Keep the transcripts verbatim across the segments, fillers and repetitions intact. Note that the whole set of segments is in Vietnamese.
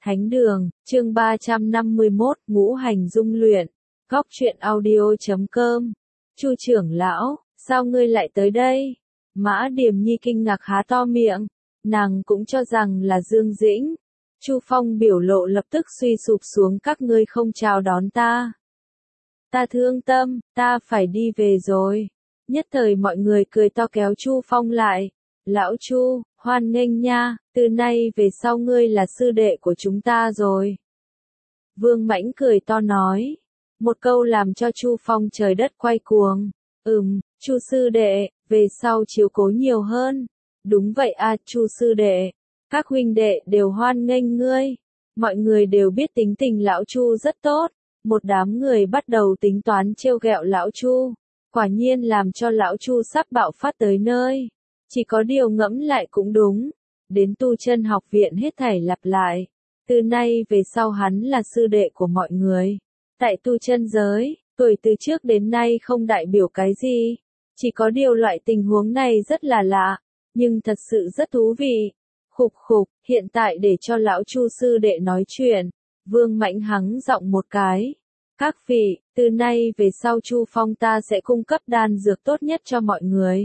Thánh đường, chương ba trăm năm mươi mốt, ngũ hành dung luyện. Góc truyện audio chấm com. Chu trưởng lão, sao ngươi lại tới đây? Mã Điềm Nhi kinh ngạc há to miệng, nàng cũng cho rằng là Dương Dĩnh. Chu Phong biểu lộ lập tức suy sụp xuống, các ngươi không chào đón ta. Ta thương tâm, ta phải đi về rồi. Nhất thời mọi người cười to kéo Chu Phong lại. Lão Chu, hoan nghênh nha, từ nay về sau ngươi là sư đệ của chúng ta rồi. Vương Mãnh cười to nói. Một câu làm cho Chu Phong trời đất quay cuồng. Ừm, Chu sư đệ, về sau chiếu cố nhiều hơn. Đúng vậy à, Chu sư đệ. Các huynh đệ đều hoan nghênh ngươi. Mọi người đều biết tính tình lão Chu rất tốt. Một đám người bắt đầu tính toán trêu ghẹo lão Chu. Quả nhiên làm cho lão Chu sắp bạo phát tới nơi. Chỉ có điều ngẫm lại cũng đúng. Đến tu chân học viện hết thảy lặp lại. Từ nay về sau hắn là sư đệ của mọi người. Tại tu chân giới, tuổi từ trước đến nay không đại biểu cái gì. Chỉ có điều loại tình huống này rất là lạ. Nhưng thật sự rất thú vị. Khục khục, hiện tại để cho lão Chu sư đệ nói chuyện. Vương Mãnh hắng giọng một cái. Các vị, từ nay về sau Chu Phong ta sẽ cung cấp đan dược tốt nhất cho mọi người.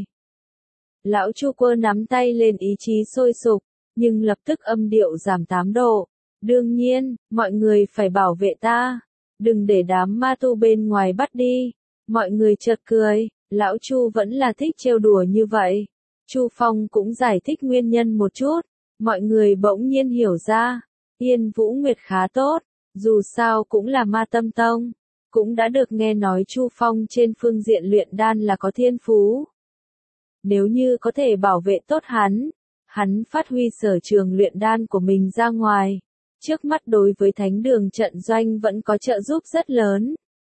Lão Chu Quơ nắm tay lên, ý chí sôi sục, nhưng lập tức âm điệu giảm tám độ. Đương nhiên, mọi người phải bảo vệ ta. Đừng để đám ma tu bên ngoài bắt đi. Mọi người chợt cười, lão Chu vẫn là thích trêu đùa như vậy. Chu Phong cũng giải thích nguyên nhân một chút. Mọi người bỗng nhiên hiểu ra. Yên Vũ Nguyệt khá tốt, dù sao cũng là ma tâm tông. Cũng đã được nghe nói Chu Phong trên phương diện luyện đan là có thiên phú. Nếu như có thể bảo vệ tốt hắn, hắn phát huy sở trường luyện đan của mình ra ngoài. Trước mắt đối với thánh đường trận doanh vẫn có trợ giúp rất lớn.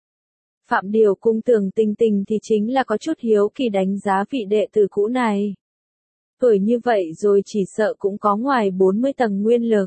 Phạm Điều cung tưởng Tình Tình thì chính là có chút hiếu kỳ đánh giá vị đệ tử cũ này. Tuổi như vậy rồi chỉ sợ cũng có ngoài bốn mươi tầng nguyên lực.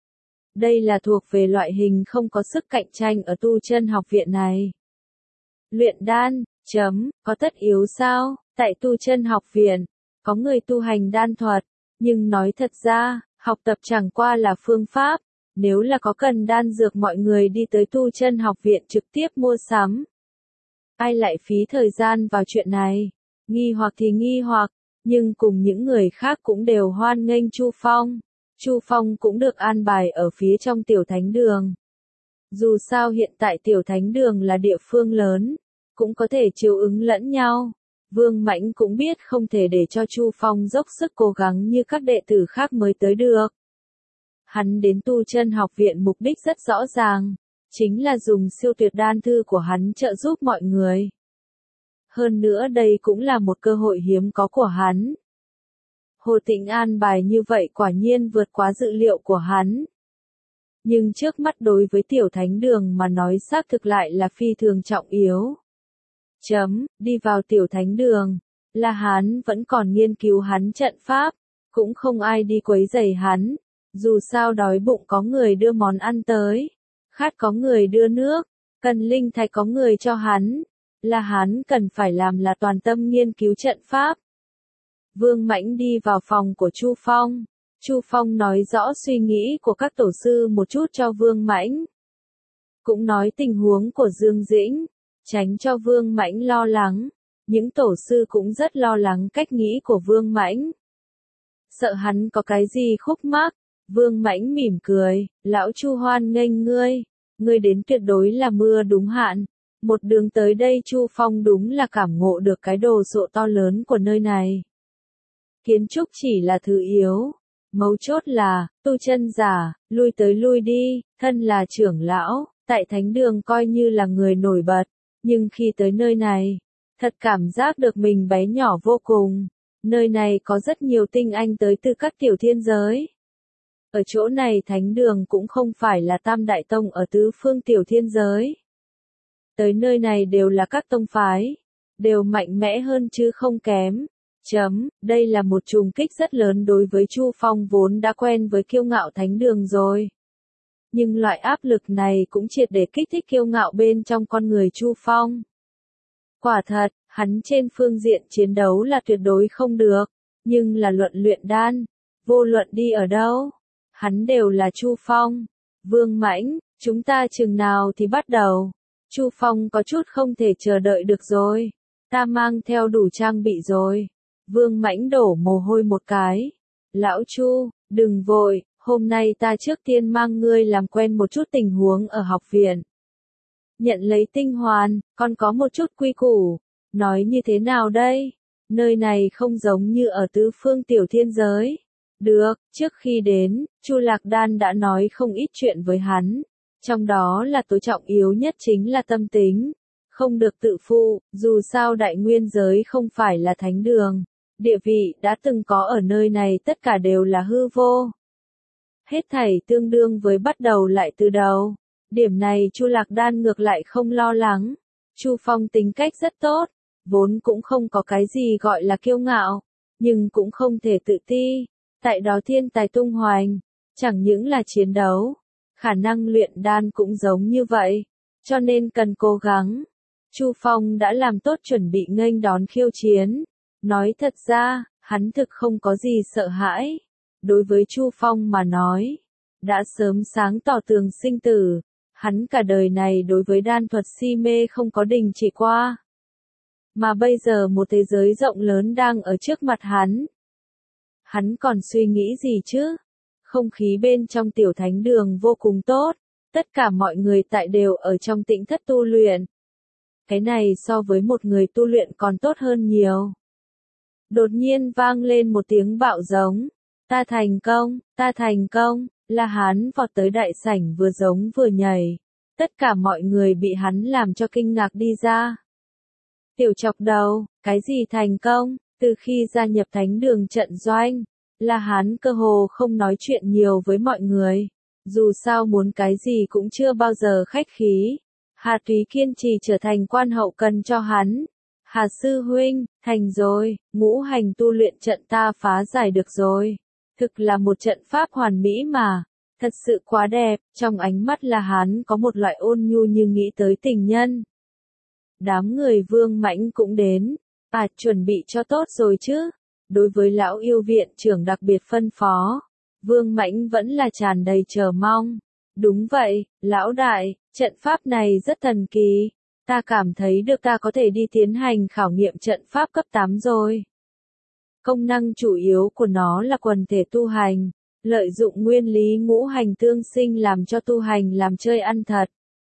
Đây là thuộc về loại hình không có sức cạnh tranh ở tu chân học viện này. Luyện đan, chấm, có tất yếu sao? Tại tu chân học viện, có người tu hành đan thuật, nhưng nói thật ra, học tập chẳng qua là phương pháp. Nếu là có cần đan dược mọi người đi tới tu chân học viện trực tiếp mua sắm. Ai lại phí thời gian vào chuyện này? Nghi hoặc thì nghi hoặc, nhưng cùng những người khác cũng đều hoan nghênh Chu Phong. Chu Phong cũng được an bài ở phía trong tiểu thánh đường. Dù sao hiện tại tiểu thánh đường là địa phương lớn, cũng có thể chiếu ứng lẫn nhau. Vương Mãnh cũng biết không thể để cho Chu Phong dốc sức cố gắng như các đệ tử khác mới tới được. Hắn đến tu chân học viện mục đích rất rõ ràng, chính là dùng siêu tuyệt đan thư của hắn trợ giúp mọi người. Hơn nữa đây cũng là một cơ hội hiếm có của hắn. Hồ Tĩnh an bài như vậy quả nhiên vượt quá dự liệu của hắn. Nhưng trước mắt đối với tiểu thánh đường mà nói xác thực lại là phi thường trọng yếu. Chấm, đi vào tiểu thánh đường, là hắn vẫn còn nghiên cứu hắn trận pháp, cũng không ai đi quấy rầy hắn. Dù sao đói bụng có người đưa món ăn tới, khát có người đưa nước, cần linh thạch có người cho hắn, là hắn cần phải làm là toàn tâm nghiên cứu trận pháp. Vương Mãnh đi vào phòng của Chu Phong. Chu Phong nói rõ suy nghĩ của các tổ sư một chút cho Vương Mãnh. Cũng nói tình huống của Dương Dĩnh, tránh cho Vương Mãnh lo lắng. Những tổ sư cũng rất lo lắng cách nghĩ của Vương Mãnh. Sợ hắn có cái gì khúc mắc. Vương Mãnh mỉm cười, lão Chu hoan nghênh ngươi. Ngươi đến tuyệt đối là mưa đúng hạn. Một đường tới đây Chu Phong đúng là cảm ngộ được cái đồ sộ to lớn của nơi này. Kiến trúc chỉ là thứ yếu. Mấu chốt là, tu chân giả, lui tới lui đi, thân là trưởng lão, tại thánh đường coi như là người nổi bật. Nhưng khi tới nơi này, thật cảm giác được mình bé nhỏ vô cùng. Nơi này có rất nhiều tinh anh tới từ các tiểu thiên giới. Ở chỗ này thánh đường cũng không phải là tam đại tông ở tứ phương tiểu thiên giới. Tới nơi này đều là các tông phái, đều mạnh mẽ hơn chứ không kém. Chấm, đây là một trùng kích rất lớn đối với Chu Phong vốn đã quen với kiêu ngạo thánh đường rồi. Nhưng loại áp lực này cũng triệt để kích thích kiêu ngạo bên trong con người Chu Phong. Quả thật, hắn trên phương diện chiến đấu là tuyệt đối không được, nhưng là luận luyện đan, vô luận đi ở đâu, hắn đều là Chu Phong. Vương Mãnh, chúng ta chừng nào thì bắt đầu? Chu Phong có chút không thể chờ đợi được rồi. Ta mang theo đủ trang bị rồi. Vương Mãnh đổ mồ hôi một cái. Lão Chu, đừng vội, hôm nay ta trước tiên mang ngươi làm quen một chút tình huống ở học viện. Nhận lấy tinh hoàn, còn có một chút quy củ. Nói như thế nào đây? Nơi này không giống như ở tứ phương tiểu thiên giới. Được, trước khi đến, Chu Lạc Đan đã nói không ít chuyện với hắn. Trong đó là tối trọng yếu nhất chính là tâm tính. Không được tự phụ, dù sao đại nguyên giới không phải là thánh đường. Địa vị đã từng có ở nơi này tất cả đều là hư vô. Hết thảy tương đương với bắt đầu lại từ đầu. Điểm này Chu Lạc Đan ngược lại không lo lắng. Chu Phong tính cách rất tốt, vốn cũng không có cái gì gọi là kiêu ngạo, nhưng cũng không thể tự ti. Tại đó thiên tài tung hoành, chẳng những là chiến đấu, khả năng luyện đan cũng giống như vậy, cho nên cần cố gắng. Chu Phong đã làm tốt chuẩn bị nghênh đón khiêu chiến. Nói thật ra, hắn thực không có gì sợ hãi. Đối với Chu Phong mà nói, đã sớm sáng tỏ tường sinh tử, hắn cả đời này đối với đan thuật si mê không có đình chỉ qua. Mà bây giờ một thế giới rộng lớn đang ở trước mặt hắn. Hắn còn suy nghĩ gì chứ? Không khí bên trong tiểu thánh đường vô cùng tốt, tất cả mọi người tại đều ở trong tĩnh thất tu luyện. Cái này so với một người tu luyện còn tốt hơn nhiều. Đột nhiên vang lên một tiếng bạo giống. Ta thành công, ta thành công, là hắn vọt tới đại sảnh vừa giống vừa nhảy. Tất cả mọi người bị hắn làm cho kinh ngạc đi ra. Tiểu chọc đầu, cái gì thành công, từ khi gia nhập thánh đường trận doanh, là hắn cơ hồ không nói chuyện nhiều với mọi người. Dù sao muốn cái gì cũng chưa bao giờ khách khí. Hà Túy kiên trì trở thành quan hậu cần cho hắn. Hà sư huynh, thành rồi, ngũ hành tu luyện trận ta phá giải được rồi. Thực là một trận pháp hoàn mỹ mà, thật sự quá đẹp, trong ánh mắt là hắn có một loại ôn nhu như nghĩ tới tình nhân. Đám người Vương Mãnh cũng đến, à chuẩn bị cho tốt rồi chứ. Đối với lão yêu viện trưởng đặc biệt phân phó, Vương Mãnh vẫn là tràn đầy chờ mong. Đúng vậy, lão đại, trận pháp này rất thần kỳ. Ta cảm thấy được ta có thể đi tiến hành khảo nghiệm trận pháp cấp tám rồi. Công năng chủ yếu của nó là quần thể tu hành, lợi dụng nguyên lý ngũ hành tương sinh làm cho tu hành làm chơi ăn thật.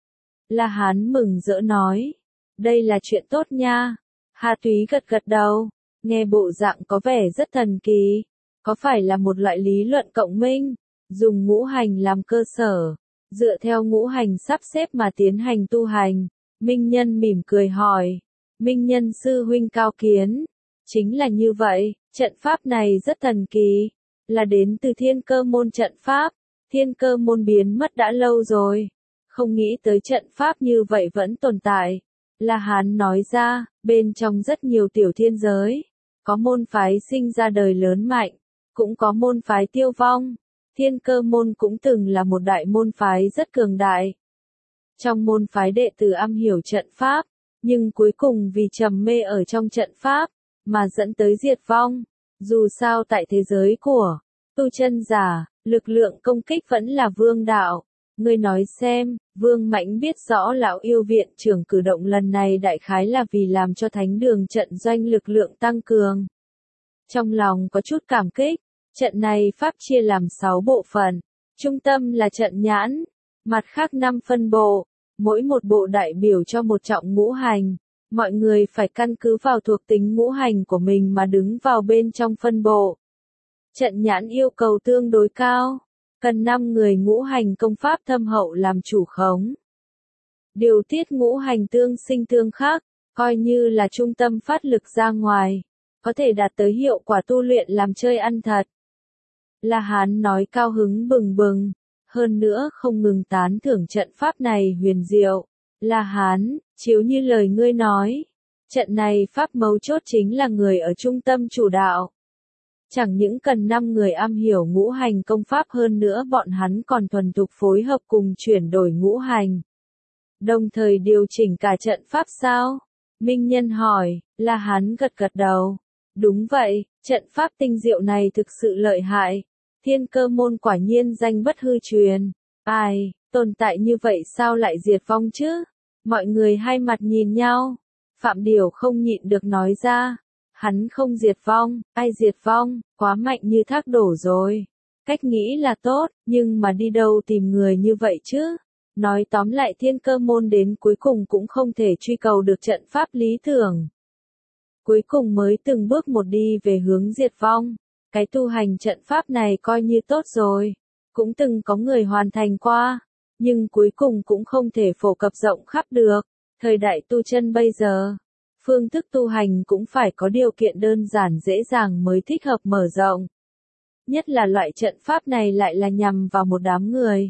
La Hán mừng rỡ nói, đây là chuyện tốt nha. Hà Túy gật gật đầu, nghe bộ dạng có vẻ rất thần kỳ. Có phải là một loại lý luận cộng minh, dùng ngũ hành làm cơ sở, dựa theo ngũ hành sắp xếp mà tiến hành tu hành? Minh Nhân mỉm cười hỏi, Minh Nhân sư huynh cao kiến. Chính là như vậy, trận pháp này rất thần kỳ, là đến từ thiên cơ môn trận pháp. Thiên cơ môn biến mất đã lâu rồi, không nghĩ tới trận pháp như vậy vẫn tồn tại. La Hán nói ra, bên trong rất nhiều tiểu thiên giới, có môn phái sinh ra đời lớn mạnh, cũng có môn phái tiêu vong. Thiên cơ môn cũng từng là một đại môn phái rất cường đại. Trong môn phái đệ tử am hiểu trận pháp, nhưng cuối cùng vì trầm mê ở trong trận pháp, mà dẫn tới diệt vong. Dù sao tại thế giới của tu chân giả, lực lượng công kích vẫn là vương đạo. Ngươi nói xem, Vương Mãnh biết rõ lão yêu viện trưởng cử động lần này đại khái là vì làm cho thánh đường trận doanh lực lượng tăng cường. Trong lòng có chút cảm kích, trận này pháp chia làm sáu bộ phận. Trung tâm là trận nhãn, mặt khác năm phân bộ, mỗi một bộ đại biểu cho một trọng ngũ hành. Mọi người phải căn cứ vào thuộc tính ngũ hành của mình mà đứng vào bên trong phân bộ. Trận nhãn yêu cầu tương đối cao, cần năm người ngũ hành công pháp thâm hậu làm chủ khống. Điều tiết ngũ hành tương sinh tương khắc, coi như là trung tâm phát lực ra ngoài, có thể đạt tới hiệu quả tu luyện làm chơi ăn thật. La Hán nói cao hứng bừng bừng, hơn nữa không ngừng tán thưởng trận pháp này huyền diệu. La Hán, chiếu như lời ngươi nói, trận này pháp mấu chốt chính là người ở trung tâm chủ đạo. Chẳng những cần năm người am hiểu ngũ hành công pháp, hơn nữa bọn hắn còn thuần thục phối hợp cùng chuyển đổi ngũ hành. Đồng thời điều chỉnh cả trận pháp sao? Minh Nhân hỏi. La Hán gật gật đầu. Đúng vậy, trận pháp tinh diệu này thực sự lợi hại. Thiên cơ môn quả nhiên danh bất hư truyền. Ai, tồn tại như vậy sao lại diệt vong chứ? Mọi người hai mặt nhìn nhau. Phạm Điều không nhịn được nói ra. Hắn không diệt vong, ai diệt vong, quá mạnh như thác đổ rồi. Cách nghĩ là tốt, nhưng mà đi đâu tìm người như vậy chứ? Nói tóm lại Thiên Cơ môn đến cuối cùng cũng không thể truy cầu được trận pháp lý tưởng. Cuối cùng mới từng bước một đi về hướng diệt vong. Cái tu hành trận pháp này coi như tốt rồi. Cũng từng có người hoàn thành qua. Nhưng cuối cùng cũng không thể phổ cập rộng khắp được. Thời đại tu chân bây giờ, phương thức tu hành cũng phải có điều kiện đơn giản dễ dàng mới thích hợp mở rộng. Nhất là loại trận pháp này lại là nhằm vào một đám người.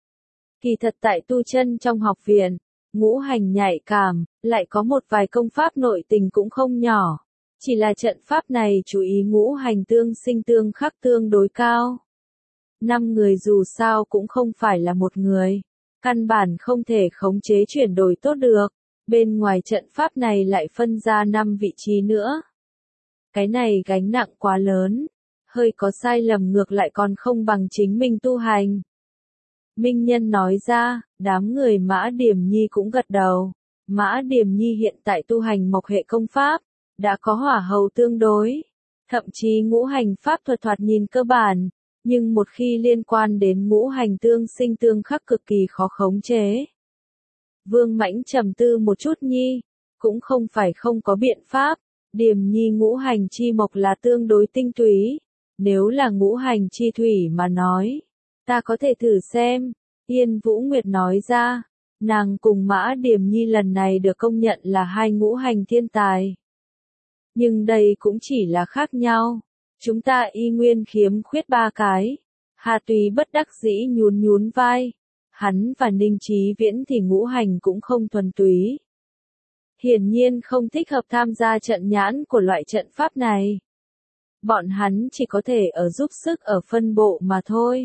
Kỳ thật tại tu chân trong học viện, ngũ hành nhạy cảm, lại có một vài công pháp nội tình cũng không nhỏ. Chỉ là trận pháp này chú ý ngũ hành tương sinh tương khắc tương đối cao. Năm người dù sao cũng không phải là một người. Căn bản không thể khống chế chuyển đổi tốt được. Bên ngoài trận pháp này lại phân ra năm vị trí nữa. Cái này gánh nặng quá lớn. Hơi có sai lầm ngược lại còn không bằng chính mình tu hành. Minh Nhân nói ra, đám người Mã Điềm Nhi cũng gật đầu. Mã Điềm Nhi hiện tại tu hành mộc hệ công pháp, đã có hỏa hầu tương đối. Thậm chí ngũ hành pháp thuật thoạt nhìn cơ bản, nhưng một khi liên quan đến ngũ hành tương sinh tương khắc cực kỳ khó khống chế. Vương Mãnh trầm tư một chút nhi, cũng không phải không có biện pháp. Điềm Nhi ngũ hành chi mộc là tương đối tinh túy. Nếu là ngũ hành chi thủy mà nói, ta có thể thử xem. Yên Vũ Nguyệt nói ra, nàng cùng Mã Điềm Nhi lần này được công nhận là hai ngũ hành thiên tài. Nhưng đây cũng chỉ là khác nhau. Chúng ta y nguyên khiếm khuyết ba cái. Hà Túy bất đắc dĩ nhún nhún vai. Hắn và Ninh Chí Viễn thì ngũ hành cũng không thuần túy. Hiển nhiên không thích hợp tham gia trận nhãn của loại trận pháp này. Bọn hắn chỉ có thể ở giúp sức ở phân bộ mà thôi.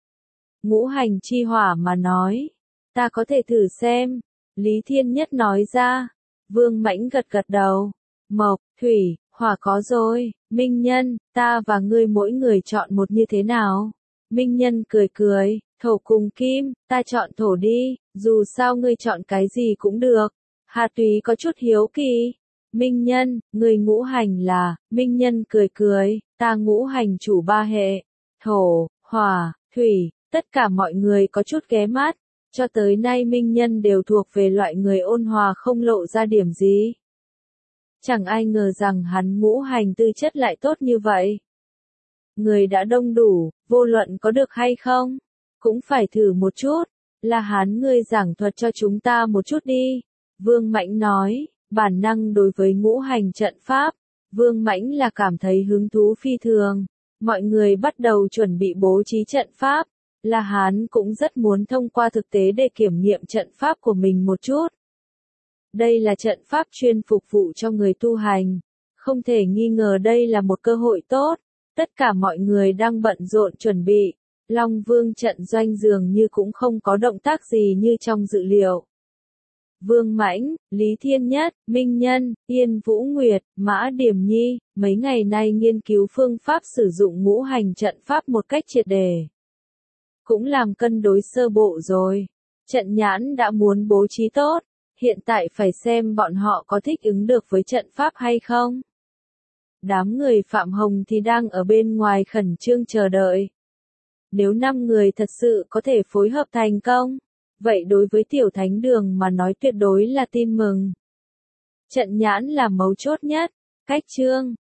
Ngũ hành chi hỏa mà nói, ta có thể thử xem. Lý Thiên Nhất nói ra. Vương Mãnh gật gật đầu. Mộc, thủy, hỏa có rồi. Minh Nhân, ta và ngươi mỗi người chọn một như thế nào? Minh Nhân cười cười. Thổ cùng kim, ta chọn thổ đi. Dù sao ngươi chọn cái gì cũng được. Hà Túy có chút hiếu kỳ. Minh Nhân, người ngũ hành là, Minh Nhân cười cười, ta ngũ hành chủ ba hệ, thổ, hỏa, thủy, tất cả mọi người có chút ghé mắt, cho tới nay Minh Nhân đều thuộc về loại người ôn hòa không lộ ra điểm gì. Chẳng ai ngờ rằng hắn ngũ hành tư chất lại tốt như vậy. Người đã đông đủ, vô luận có được hay không, cũng phải thử một chút, là hắn ngươi giảng thuật cho chúng ta một chút đi. Vương Mãnh nói. Bản năng đối với ngũ hành trận pháp, Vương Mãnh là cảm thấy hứng thú phi thường. Mọi người bắt đầu chuẩn bị bố trí trận pháp, là hắn cũng rất muốn thông qua thực tế để kiểm nghiệm trận pháp của mình một chút. Đây là trận pháp chuyên phục vụ cho người tu hành. Không thể nghi ngờ đây là một cơ hội tốt. Tất cả mọi người đang bận rộn chuẩn bị. Long Vương trận doanh dường như cũng không có động tác gì như trong dự liệu. Vương Mãnh, Lý Thiên Nhất, Minh Nhân, Yên Vũ Nguyệt, Mã Điềm Nhi, mấy ngày nay nghiên cứu phương pháp sử dụng ngũ hành trận pháp một cách triệt đề. Cũng làm cân đối sơ bộ rồi. Trận nhãn đã muốn bố trí tốt, hiện tại phải xem bọn họ có thích ứng được với trận pháp hay không. Đám người Phạm Hồng thì đang ở bên ngoài khẩn trương chờ đợi. Nếu năm người thật sự có thể phối hợp thành công, vậy đối với Tiểu Thánh Đường mà nói tuyệt đối là tin mừng. Trận nhãn là mấu chốt nhất. Cách chương